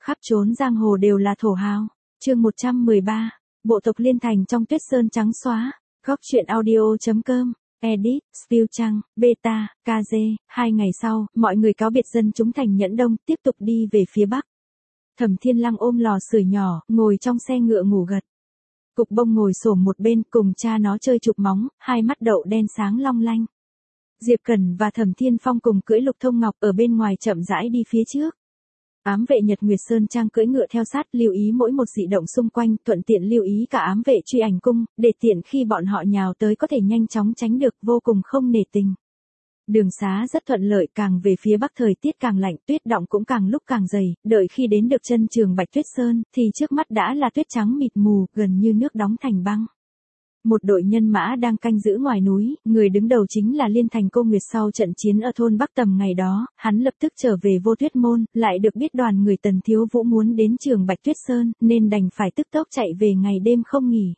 Khắp chốn giang hồ đều là thổ hào. Chương 113. Bộ tộc Liên Thành trong tuyết sơn trắng xóa. Góc truyện audio.com. Edit, Spill Trăng, Beta, KG. 2 ngày sau, mọi người cáo biệt dân chúng thành Nhẫn Đông, tiếp tục đi về phía bắc. Thẩm Thiên Lăng ôm lò sưởi nhỏ, ngồi trong xe ngựa ngủ gật. Cục Bông ngồi xổm một bên, cùng cha nó chơi chụp móng, hai mắt đậu đen sáng long lanh. Diệp Cẩn và Thẩm Thiên Phong cùng cưỡi Lục Thông Ngọc ở bên ngoài chậm rãi đi phía trước. Ám vệ Nhật Nguyệt Sơn Trang cưỡi ngựa theo sát, lưu ý mỗi một dị động xung quanh, thuận tiện lưu ý cả ám vệ Truy Ảnh Cung, để tiện khi bọn họ nhào tới có thể nhanh chóng tránh được, vô cùng không nể tình. Đường xá rất thuận lợi, càng về phía bắc thời tiết càng lạnh, tuyết đọng cũng càng lúc càng dày, đợi khi đến được chân trường Bạch Tuyết Sơn, thì trước mắt đã là tuyết trắng mịt mù, gần như nước đóng thành băng. Một đội nhân mã đang canh giữ ngoài núi, người đứng đầu chính là Liên Thành Cô Nguyệt. Sau trận chiến ở thôn Bắc Tầm ngày đó, hắn lập tức trở về Vô Tuyết Môn, lại được biết đoàn người Tần Thiếu Vũ muốn đến trường Bạch Tuyết Sơn, nên đành phải tức tốc chạy về ngày đêm không nghỉ.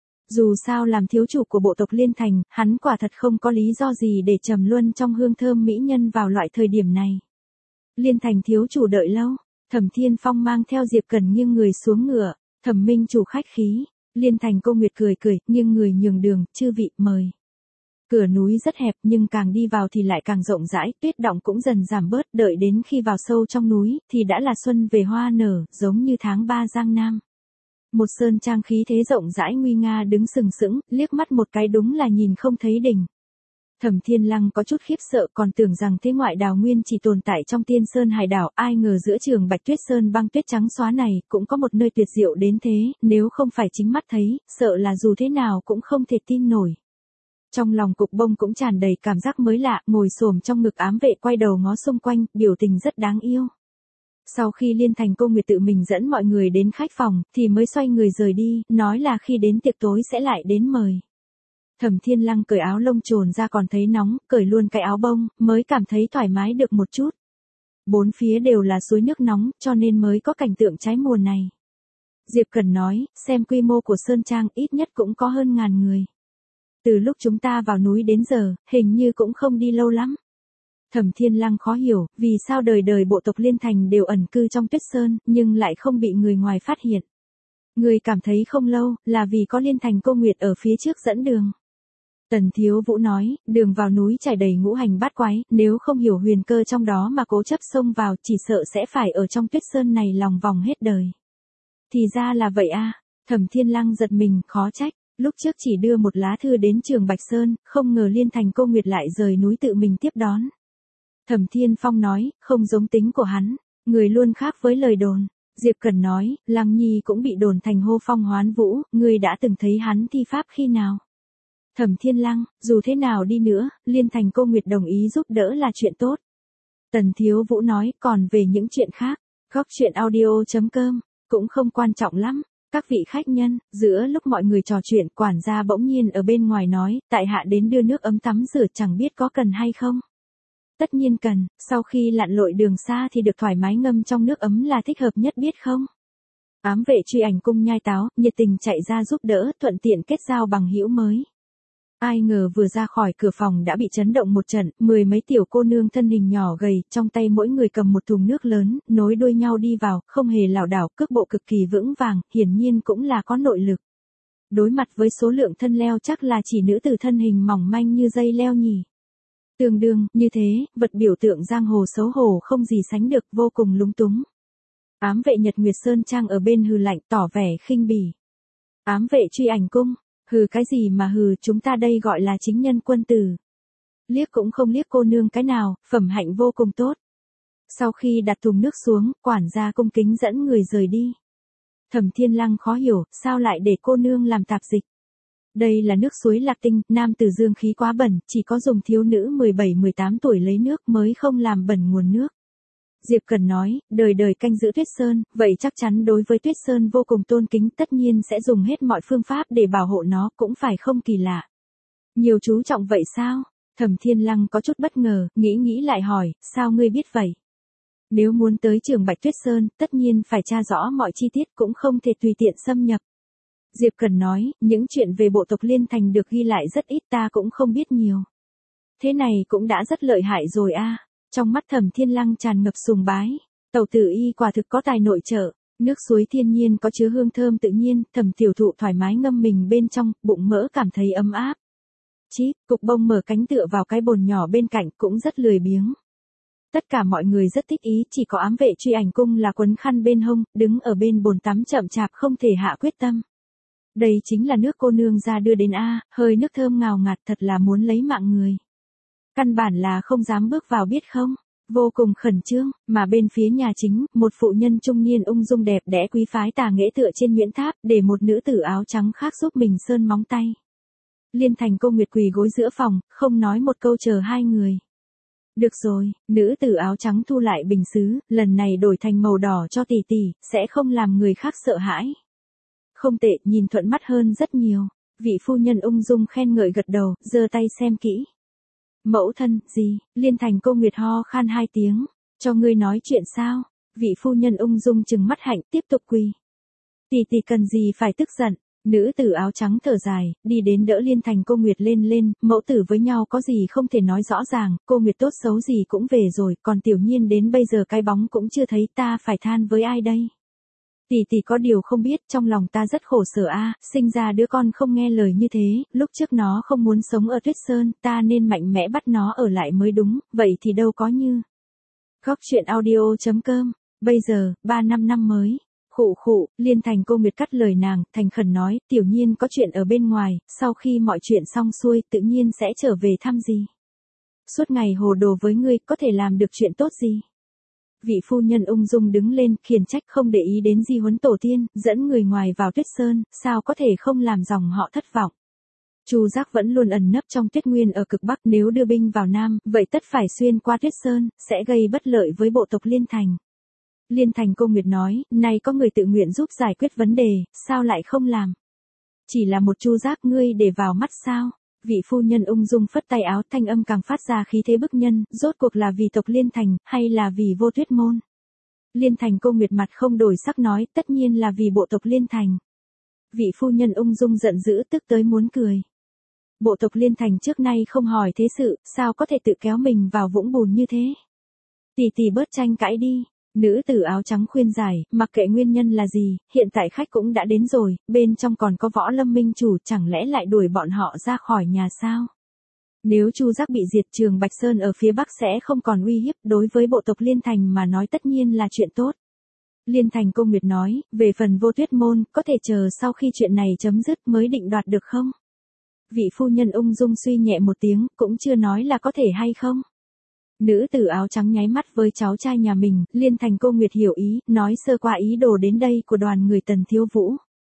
Dù sao làm thiếu chủ của bộ tộc Liên Thành, hắn quả thật không có lý do gì để trầm luân trong hương thơm mỹ nhân vào loại thời điểm này. Liên Thành thiếu chủ đợi lâu, Thẩm Thiên Phong mang theo Diệp Cẩn nghiêng người xuống ngựa, Thẩm Minh chủ khách khí. Liên Thành Cô Nguyệt cười cười, nghiêng người nhường đường, chư vị mời. Cửa núi rất hẹp nhưng càng đi vào thì lại càng rộng rãi, tuyết đọng cũng dần giảm bớt, đợi đến khi vào sâu trong núi, thì đã là xuân về hoa nở, giống như tháng 3 Giang Nam. Một sơn trang khí thế rộng rãi nguy nga đứng sừng sững, liếc mắt một cái đúng là nhìn không thấy đỉnh. Thẩm Thiên Lăng có chút khiếp sợ, còn tưởng rằng thế ngoại đào nguyên chỉ tồn tại trong Tiên Sơn Hải Đảo, ai ngờ giữa trường Bạch Tuyết Sơn băng tuyết trắng xóa này, cũng có một nơi tuyệt diệu đến thế, nếu không phải chính mắt thấy, sợ là dù thế nào cũng không thể tin nổi. Trong lòng Cục Bông cũng tràn đầy cảm giác mới lạ, ngồi xổm trong ngực ám vệ quay đầu ngó xung quanh, biểu tình rất đáng yêu. Sau khi Liên Thành Cô Nguyệt tự mình dẫn mọi người đến khách phòng, thì mới xoay người rời đi, nói là khi đến tiệc tối sẽ lại đến mời. Thẩm Thiên Lăng cởi áo lông trồn ra còn thấy nóng, cởi luôn cái áo bông, mới cảm thấy thoải mái được một chút. Bốn phía đều là suối nước nóng, cho nên mới có cảnh tượng trái mùa này. Diệp Cẩn nói, xem quy mô của Sơn Trang ít nhất cũng có hơn 1000 người. Từ lúc chúng ta vào núi đến giờ, hình như cũng không đi lâu lắm. Thẩm Thiên Lăng khó hiểu, vì sao đời đời bộ tộc Liên Thành đều ẩn cư trong tuyết sơn, nhưng lại không bị người ngoài phát hiện. Người cảm thấy không lâu, là vì có Liên Thành Cô Nguyệt ở phía trước dẫn đường. Tần Thiếu Vũ nói, đường vào núi trải đầy ngũ hành bát quái, nếu không hiểu huyền cơ trong đó mà cố chấp xông vào, chỉ sợ sẽ phải ở trong tuyết sơn này lòng vòng hết đời. Thì ra là vậy a. Thẩm Thiên Lăng giật mình, khó trách, lúc trước chỉ đưa một lá thư đến trường Bạch Sơn, không ngờ Liên Thành Cô Nguyệt lại rời núi tự mình tiếp đón. Thẩm Thiên Phong nói, không giống tính của hắn, người luôn khác với lời đồn. Diệp Cẩn nói, Lăng Nhi cũng bị đồn thành hô phong hoán vũ, người đã từng thấy hắn thi pháp khi nào? Thẩm Thiên Lăng, dù thế nào đi nữa, Liên Thành Cô Nguyệt đồng ý giúp đỡ là chuyện tốt. Tần Thiếu Vũ nói, còn về những chuyện khác, góc truyện audio.com, cũng không quan trọng lắm. Các vị khách nhân, giữa lúc mọi người trò chuyện, quản gia bỗng nhiên ở bên ngoài nói, tại hạ đến đưa nước ấm tắm rửa, chẳng biết có cần hay không? Tất nhiên cần, sau khi lặn lội đường xa thì được thoải mái ngâm trong nước ấm là thích hợp nhất biết không? Ám vệ Truy Ảnh Cung nhai táo, nhiệt tình chạy ra giúp đỡ, thuận tiện kết giao bằng hữu mới. Ai ngờ vừa ra khỏi cửa phòng đã bị chấn động một trận, 10 mấy tiểu cô nương thân hình nhỏ gầy, trong tay mỗi người cầm một thùng nước lớn, nối đuôi nhau đi vào, không hề lảo đảo, cước bộ cực kỳ vững vàng, hiển nhiên cũng là có nội lực. Đối mặt với số lượng thân leo chắc là chỉ nữ tử thân hình mỏng manh như dây leo nhỉ. Tương đương, như thế, vật biểu tượng giang hồ xấu hổ không gì sánh được, vô cùng lúng túng. Ám vệ Nhật Nguyệt Sơn Trang ở bên hừ lạnh tỏ vẻ khinh bỉ. Ám vệ Truy Ảnh Cung, hừ cái gì mà hừ, chúng ta đây gọi là chính nhân quân tử. Liếc cũng không liếc cô nương cái nào, phẩm hạnh vô cùng tốt. Sau khi đặt thùng nước xuống, quản gia cung kính dẫn người rời đi. Thẩm Thiên Lăng khó hiểu, sao lại để cô nương làm tạp dịch. Đây là nước suối Lạc Tinh, nam tử dương khí quá bẩn, chỉ có dùng thiếu nữ 17-18 tuổi lấy nước mới không làm bẩn nguồn nước. Diệp Cẩn nói, đời đời canh giữ Tuyết Sơn, vậy chắc chắn đối với Tuyết Sơn vô cùng tôn kính, tất nhiên sẽ dùng hết mọi phương pháp để bảo hộ nó, cũng phải không kỳ lạ. Nhiều chú trọng vậy sao? Thẩm Thiên Lăng có chút bất ngờ, nghĩ lại hỏi, sao ngươi biết vậy? Nếu muốn tới trường Bạch Tuyết Sơn, tất nhiên phải tra rõ mọi chi tiết, cũng không thể tùy tiện xâm nhập. Diệp Cẩn nói, những chuyện về bộ tộc Liên Thành được ghi lại rất ít, ta cũng không biết nhiều. Thế này cũng đã rất lợi hại rồi a. Trong mắt Thẩm Thiên Lăng tràn ngập sùng bái. Tẩu tử y quả thực có tài nội trợ, nước suối thiên nhiên có chứa hương thơm tự nhiên, Thẩm Tiểu Thụ thoải mái ngâm mình bên trong, bụng mỡ cảm thấy ấm áp. Chít, cục bông mở cánh tựa vào cái bồn nhỏ bên cạnh cũng rất lười biếng. Tất cả mọi người rất thích ý, chỉ có ám vệ Truy Ảnh Cung là quấn khăn bên hông, đứng ở bên bồn tắm chậm chạp không thể hạ quyết tâm. Đây chính là nước cô nương ra đưa đến a, hơi nước thơm ngào ngạt thật là muốn lấy mạng người. Căn bản là không dám bước vào biết không, vô cùng khẩn trương, mà bên phía nhà chính, một phụ nhân trung niên ung dung đẹp đẽ quý phái tà nghệ tựa trên Nguyễn Tháp, để một nữ tử áo trắng khác giúp mình sơn móng tay. Liên Thành Cô Nguyệt quỳ gối giữa phòng, không nói một câu chờ hai người. Được rồi, nữ tử áo trắng thu lại bình sứ, lần này đổi thành màu đỏ cho tỷ tỷ, sẽ không làm người khác sợ hãi. Không tệ, nhìn thuận mắt hơn rất nhiều. Vị phu nhân ung dung khen ngợi gật đầu, giơ tay xem kỹ. Mẫu thân, gì? Liên Thành Cô Nguyệt ho khan hai tiếng. Cho ngươi nói chuyện sao? Vị phu nhân ung dung trừng mắt hạnh tiếp tục quỳ. Tỷ tỷ cần gì phải tức giận? Nữ tử áo trắng thở dài, đi đến đỡ Liên Thành Cô Nguyệt lên, mẫu tử với nhau có gì không thể nói rõ ràng, cô Nguyệt tốt xấu gì cũng về rồi, còn Tiểu Nhiên đến bây giờ cái bóng cũng chưa thấy, ta phải than với ai đây? Tỷ tỷ có điều không biết, trong lòng ta rất khổ sở a, sinh ra đứa con không nghe lời như thế, lúc trước nó không muốn sống ở Tuyết Sơn, ta nên mạnh mẽ bắt nó ở lại mới đúng, vậy thì đâu có như. Góc truyện audio.com, bây giờ, 3 năm mới. Khụ, Liên Thành Cô Nguyệt cắt lời nàng, thành khẩn nói, Tiểu Nhiên có chuyện ở bên ngoài, sau khi mọi chuyện xong xuôi, tự nhiên sẽ trở về thăm gì. Suốt ngày hồ đồ với ngươi, có thể làm được chuyện tốt gì. Vị phu nhân ung dung đứng lên, khiển trách không để ý đến di huấn tổ tiên, dẫn người ngoài vào Tuyết Sơn, sao có thể không làm dòng họ thất vọng. Chu Giác vẫn luôn ẩn nấp trong Tuyết Nguyên ở cực Bắc, nếu đưa binh vào Nam, vậy tất phải xuyên qua Tuyết Sơn, sẽ gây bất lợi với bộ tộc Liên Thành. Liên Thành Cô Nguyệt nói, này có người tự nguyện giúp giải quyết vấn đề, sao lại không làm? Chỉ là một Chu Giác ngươi để vào mắt sao? Vị phu nhân ung dung phất tay áo, thanh âm càng phát ra khí thế bức nhân, rốt cuộc là vì tộc Liên Thành, hay là vì Vô Tuyết môn? Liên Thành Cô Nguyệt mặt không đổi sắc nói, tất nhiên là vì bộ tộc Liên Thành. Vị phu nhân ung dung giận dữ tức tới muốn cười. Bộ tộc Liên Thành trước nay không hỏi thế sự, sao có thể tự kéo mình vào vũng bùn như thế? Tỷ tỷ bớt tranh cãi đi. Nữ tử áo trắng khuyên giải, mặc kệ nguyên nhân là gì, hiện tại khách cũng đã đến rồi, bên trong còn có Võ Lâm minh chủ, chẳng lẽ lại đuổi bọn họ ra khỏi nhà sao? Nếu Chu Giác bị diệt, Trường Bạch Sơn ở phía Bắc sẽ không còn uy hiếp, đối với bộ tộc Liên Thành mà nói tất nhiên là chuyện tốt. Liên Thành Cô Nguyệt nói, về phần Vô Tuyết môn, có thể chờ sau khi chuyện này chấm dứt mới định đoạt được không? Vị phu nhân ung dung suy nhẹ một tiếng, cũng chưa nói là có thể hay không. Nữ tử áo trắng nháy mắt với cháu trai nhà mình, Liên Thành Cô Nguyệt hiểu ý, nói sơ qua ý đồ đến đây của đoàn người Tần Thiếu Vũ.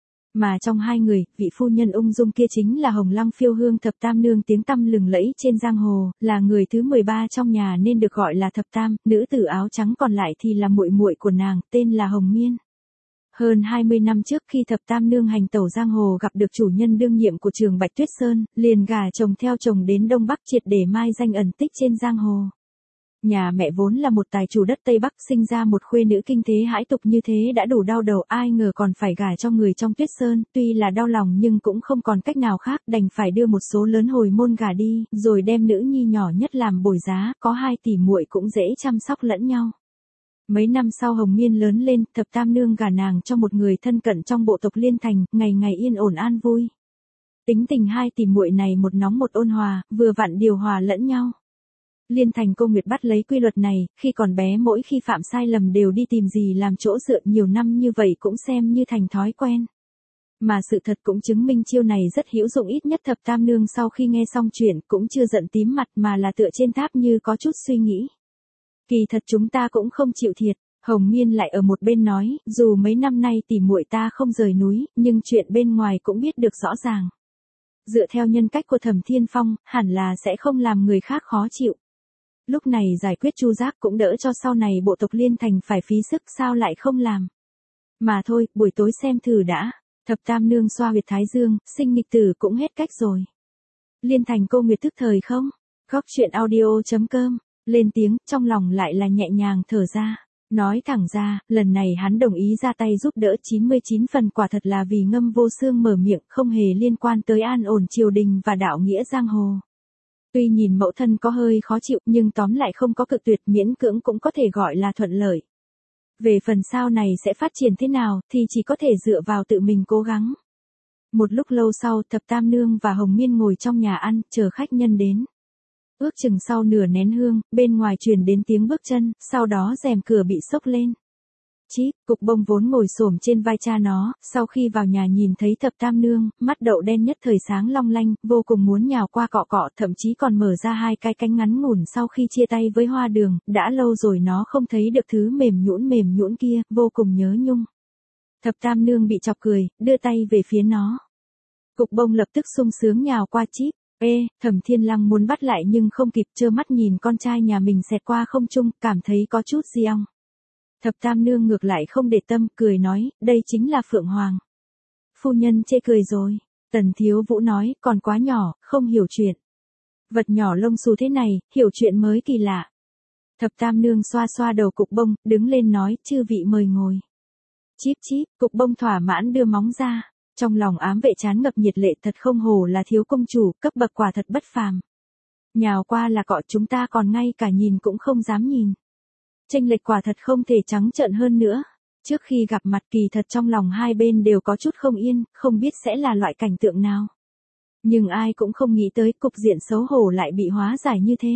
Mà trong hai người, vị phu nhân ung dung kia chính là Hồng Lăng Phiêu Hương Thập Tam Nương tiếng tăm lừng lẫy trên giang hồ, là người thứ 13 trong nhà nên được gọi là Thập Tam, nữ tử áo trắng còn lại thì là muội muội của nàng, tên là Hồng Miên. Hơn 20 năm trước khi Thập Tam Nương hành tẩu giang hồ gặp được chủ nhân đương nhiệm của Trường Bạch Tuyết Sơn, liền gả chồng theo chồng đến Đông Bắc triệt để mai danh ẩn tích trên giang hồ. Nhà mẹ vốn là một tài chủ đất Tây Bắc, sinh ra một khuê nữ kinh thế hãi tục như thế đã đủ đau đầu, ai ngờ còn phải gả cho người trong Tuyết Sơn, tuy là đau lòng nhưng cũng không còn cách nào khác, đành phải đưa một số lớn hồi môn gả đi, rồi đem nữ nhi nhỏ nhất làm bồi giá, có hai tỷ muội cũng dễ chăm sóc lẫn nhau. Mấy năm sau Hồng Miên lớn lên, Thập Tam Nương gả nàng cho một người thân cận trong bộ tộc Liên Thành, ngày ngày yên ổn an vui. Tính tình hai tỷ muội này một nóng một ôn hòa, vừa vặn điều hòa lẫn nhau. Liên Thành Cô Nguyệt bắt lấy quy luật này, khi còn bé mỗi khi phạm sai lầm đều đi tìm gì làm chỗ dựa, nhiều năm như vậy cũng xem như thành thói quen. Mà sự thật cũng chứng minh chiêu này rất hữu dụng, ít nhất Thập Tam Nương sau khi nghe xong chuyện cũng chưa giận tím mặt mà là tựa trên tháp như có chút suy nghĩ. Kỳ thật chúng ta cũng không chịu thiệt, Hồng Miên lại ở một bên nói, dù mấy năm nay tỉ muội ta không rời núi, nhưng chuyện bên ngoài cũng biết được rõ ràng. Dựa theo nhân cách của Thẩm Thiên Phong, hẳn là sẽ không làm người khác khó chịu. Lúc này giải quyết Chu Giác cũng đỡ cho sau này bộ tộc Liên Thành phải phí sức, sao lại không làm. Mà thôi, buổi tối xem thử đã. Thập Tam Nương xoa huyệt thái dương, sinh nghịch tử cũng hết cách rồi. Liên Thành Cô Nguyệt tức thời không? Góc truyện audio.com, lên tiếng, trong lòng lại là nhẹ nhàng thở ra. Nói thẳng ra, lần này hắn đồng ý ra tay giúp đỡ 99 phần quả thật là vì Ngâm Vô Xương mở miệng, không hề liên quan tới an ổn triều đình và đạo nghĩa giang hồ. Tuy nhìn mẫu thân có hơi khó chịu nhưng tóm lại không có cự tuyệt, miễn cưỡng cũng có thể gọi là thuận lợi. Về phần sau này sẽ phát triển thế nào thì chỉ có thể dựa vào tự mình cố gắng. Một lúc lâu sau, Thập Tam Nương và Hồng Miên ngồi trong nhà ăn, chờ khách nhân đến. Ước chừng sau nửa nén hương, bên ngoài truyền đến tiếng bước chân, sau đó rèm cửa bị xốc lên. Chít, Cục Bông vốn ngồi xổm trên vai cha nó, sau khi vào nhà nhìn thấy Thập Tam Nương, mắt đậu đen nhất thời sáng long lanh, vô cùng muốn nhào qua cọ cọ, thậm chí còn mở ra hai cái cánh ngắn ngủn sau khi chia tay với Hoa Đường, đã lâu rồi nó không thấy được thứ mềm nhũn kia, vô cùng nhớ nhung. Thập Tam Nương bị chọc cười, đưa tay về phía nó. Cục Bông lập tức sung sướng nhào qua Chít. Thẩm Thiên Lăng muốn bắt lại nhưng không kịp, trơ mắt nhìn con trai nhà mình xẹt qua không trung, cảm thấy có chút di ong. Thập Tam Nương ngược lại không để tâm, cười nói, đây chính là Phượng Hoàng. Phu nhân chê cười rồi. Tần Thiếu Vũ nói, còn quá nhỏ, không hiểu chuyện. Vật nhỏ lông xù thế này, hiểu chuyện mới kỳ lạ. Thập Tam Nương xoa xoa đầu Cục Bông, đứng lên nói, chư vị mời ngồi. Chíp chíp, Cục Bông thỏa mãn đưa móng ra. Trong lòng ám vệ trán ngập nhiệt lệ, thật không hổ là thiếu công chủ, cấp bậc quả thật bất phàm. Nhào qua là cọ, chúng ta còn ngay cả nhìn cũng không dám nhìn. Chênh lệch quả thật không thể trắng trợn hơn nữa. Trước khi gặp mặt kỳ thật trong lòng hai bên đều có chút không yên, không biết sẽ là loại cảnh tượng nào. Nhưng ai cũng không nghĩ tới cục diện xấu hổ lại bị hóa giải như thế.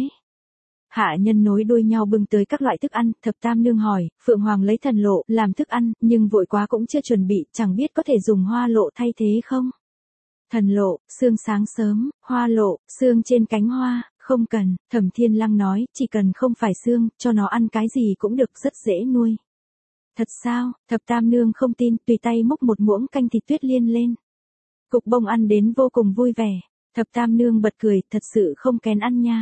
Hạ nhân nối đuôi nhau bưng tới các loại thức ăn, Thập Tam Nương hỏi, Phượng Hoàng lấy thần lộ làm thức ăn, nhưng vội quá cũng chưa chuẩn bị, chẳng biết có thể dùng hoa lộ thay thế không? Thần lộ, xương sáng sớm, hoa lộ, xương trên cánh hoa, không cần, Thẩm Thiên Lăng nói, chỉ cần không phải xương, cho nó ăn cái gì cũng được, rất dễ nuôi. Thật sao? Thập Tam Nương không tin, tùy tay múc một muỗng canh thịt tuyết liên lên. Cục Bông ăn đến vô cùng vui vẻ, Thập Tam Nương bật cười, thật sự không kén ăn nha.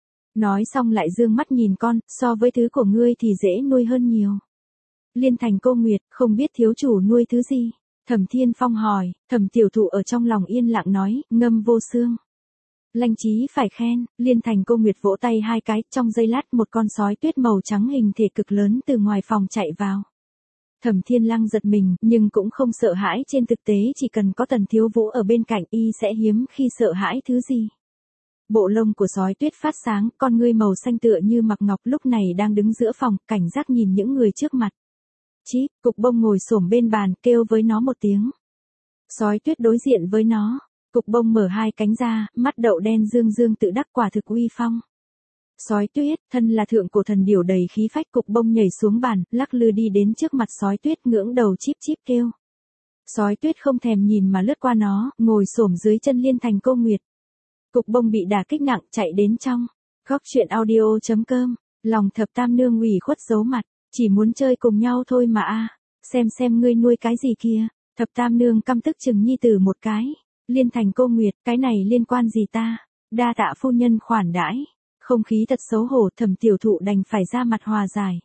Nói xong lại dương mắt nhìn con, so với thứ của ngươi thì dễ nuôi hơn nhiều. Liên Thành Cô Nguyệt, không biết thiếu chủ nuôi thứ gì? Thẩm Thiên Phong hỏi, Thẩm Tiểu Thụ ở trong lòng yên lặng nói, ngâm vô xương. Lanh Chí phải khen, Liên Thành Cô Nguyệt vỗ tay hai cái, trong giây lát một con sói tuyết màu trắng hình thể cực lớn từ ngoài phòng chạy vào. Thẩm Thiên Lăng giật mình, nhưng cũng không sợ hãi, trên thực tế chỉ cần có Tần Thiếu Vũ ở bên cạnh y sẽ hiếm khi sợ hãi thứ gì. Bộ lông của sói tuyết phát sáng, con ngươi màu xanh tựa như mặc ngọc, lúc này đang đứng giữa phòng, cảnh giác nhìn những người trước mặt. Chí, Cục Bông ngồi xổm bên bàn, kêu với nó một tiếng. Sói tuyết đối diện với nó. Cục Bông mở hai cánh ra, mắt đậu đen dương dương tự đắc, quả thực uy phong. Sói tuyết, thân là thượng cổ thần điểu đầy khí phách. Cục Bông nhảy xuống bàn, lắc lư đi đến trước mặt sói tuyết, ngưỡng đầu chíp chíp kêu. Sói tuyết không thèm nhìn mà lướt qua nó, ngồi xổm dưới chân Liên Thành Cô Nguyệt. Cục Bông bị đả kích nặng, chạy đến trong. Góc truyện audio.com, lòng Thập Tam Nương ủy khuất giấu mặt, chỉ muốn chơi cùng nhau thôi mà a. Xem ngươi nuôi cái gì kia. Thập Tam Nương căm tức chừng nhi tử một cái. Liên Thành Cô Nguyệt, cái này liên quan gì ta? Đa tạ phu nhân khoản đãi. Không khí thật xấu hổ, Thẩm Tiểu Thụ đành phải ra mặt hòa giải.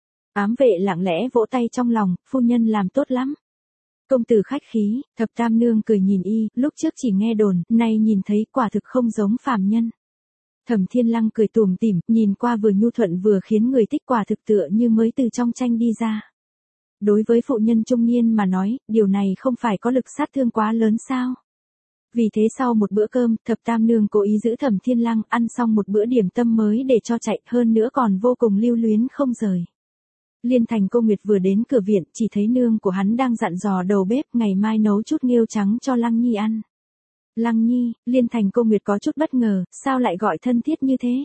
Ám vệ lặng lẽ vỗ tay trong lòng, phu nhân làm tốt lắm. Công tử khách khí, Thập Tam Nương cười nhìn y, lúc trước chỉ nghe đồn, nay nhìn thấy quả thực không giống phàm nhân. Thẩm Thiên Lăng cười tủm tỉm, nhìn qua vừa nhu thuận vừa khiến người thích, quả thực tựa như mới từ trong tranh đi ra. Đối với phụ nhân trung niên mà nói, điều này không phải có lực sát thương quá lớn sao? Vì thế sau một bữa cơm, Thập Tam Nương cố ý giữ Thẩm Thiên Lăng ăn xong một bữa điểm tâm mới để cho chạy, hơn nữa còn vô cùng lưu luyến không rời. Liên Thành Cô Nguyệt vừa đến cửa viện, chỉ thấy nương của hắn đang dặn dò đầu bếp ngày mai nấu chút nghêu trắng cho Lăng Nhi ăn. Lăng Nhi, Liên Thành Cô Nguyệt có chút bất ngờ, sao lại gọi thân thiết như thế?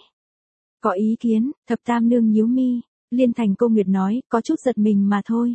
Có ý kiến, Thập Tam Nương nhíu mi. Liên Thành Cô Nguyệt nói, có chút giật mình mà thôi.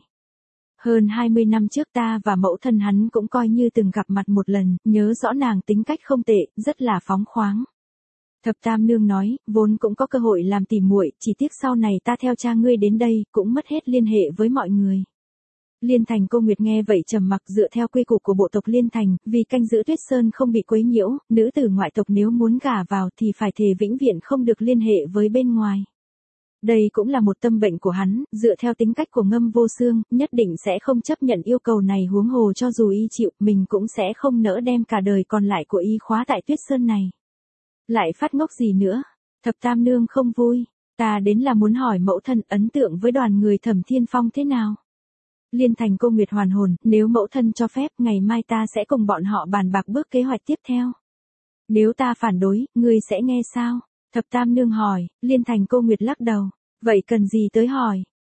Hơn 20 năm trước ta và mẫu thân hắn cũng coi như từng gặp mặt một lần, nhớ rõ nàng tính cách không tệ, rất là phóng khoáng. Thập Tam Nương nói, vốn cũng có cơ hội làm tỉ muội, chỉ tiếc sau này ta theo cha ngươi đến đây, cũng mất hết liên hệ với mọi người. Liên Thành Cô Nguyệt nghe vậy trầm mặc, dựa theo quy củ của bộ tộc Liên Thành, vì canh giữ Tuyết Sơn không bị quấy nhiễu, nữ tử ngoại tộc nếu muốn gả vào thì phải thề vĩnh viễn không được liên hệ với bên ngoài. Đây cũng là một tâm bệnh của hắn, dựa theo tính cách của Ngâm Vô Xương, nhất định sẽ không chấp nhận yêu cầu này, huống hồ cho dù y chịu, mình cũng sẽ không nỡ đem cả đời còn lại của y khóa tại Tuyết Sơn này. Lại phát ngốc gì nữa? Thập Tam Nương không vui, ta đến là muốn hỏi mẫu thân ấn tượng với đoàn người Thẩm Thiên Phong thế nào? Liên Thành Cô Nguyệt hoàn hồn, nếu mẫu thân cho phép, ngày mai ta sẽ cùng bọn họ bàn bạc bước kế hoạch tiếp theo. Nếu ta phản đối, ngươi sẽ nghe sao? Thập Tam Nương hỏi. Liên Thành Cô Nguyệt lắc đầu, vậy cần gì tới hỏi?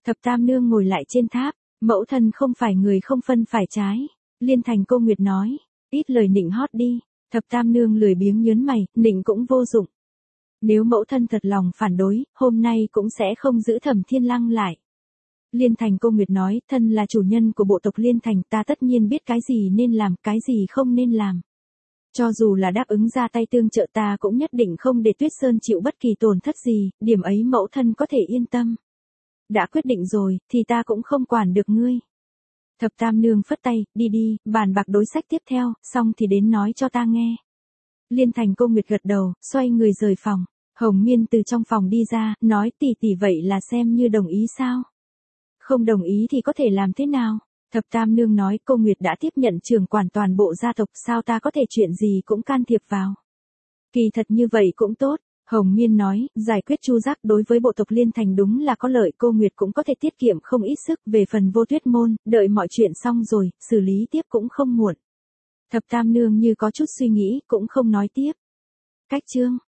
Thập Tam Nương ngồi lại trên tháp, mẫu thân không phải người không phân phải trái. Liên Thành cô Nguyệt nói, ít lời nịnh hót đi. Thập Tam Nương lười biếng nhớn mày, nịnh cũng vô dụng. Nếu mẫu thân thật lòng phản đối, hôm nay cũng sẽ không giữ Thẩm Thiên Lăng lại. Liên Thành cô Nguyệt nói, thân là chủ nhân của bộ tộc Liên Thành, ta tất nhiên biết cái gì nên làm, cái gì không nên làm. Cho dù là đáp ứng ra tay tương trợ, ta cũng nhất định không để Tuyết Sơn chịu bất kỳ tổn thất gì, điểm ấy mẫu thân có thể yên tâm. Đã quyết định rồi, thì ta cũng không quản được ngươi. Thập Tam Nương phất tay, đi đi, bàn bạc đối sách tiếp theo, xong thì đến nói cho ta nghe. Liên Thành cô Nguyệt gật đầu, xoay người rời phòng. Hồng Miên từ trong phòng đi ra, nói tỷ tỷ vậy là xem như đồng ý sao? Không đồng ý thì có thể làm thế nào? Thập Tam Nương nói, cô Nguyệt đã tiếp nhận trưởng quản toàn bộ gia tộc, sao ta có thể chuyện gì cũng can thiệp vào? Kỳ thật như vậy cũng tốt. Hồng Miên nói, giải quyết Chu Giác đối với bộ tộc Liên Thành đúng là có lợi, cô Nguyệt cũng có thể tiết kiệm không ít sức. Về phần Vô Tuyết môn, đợi mọi chuyện xong rồi, xử lý tiếp cũng không muộn. Thập Tam Nương như có chút suy nghĩ, cũng không nói tiếp. Cách chương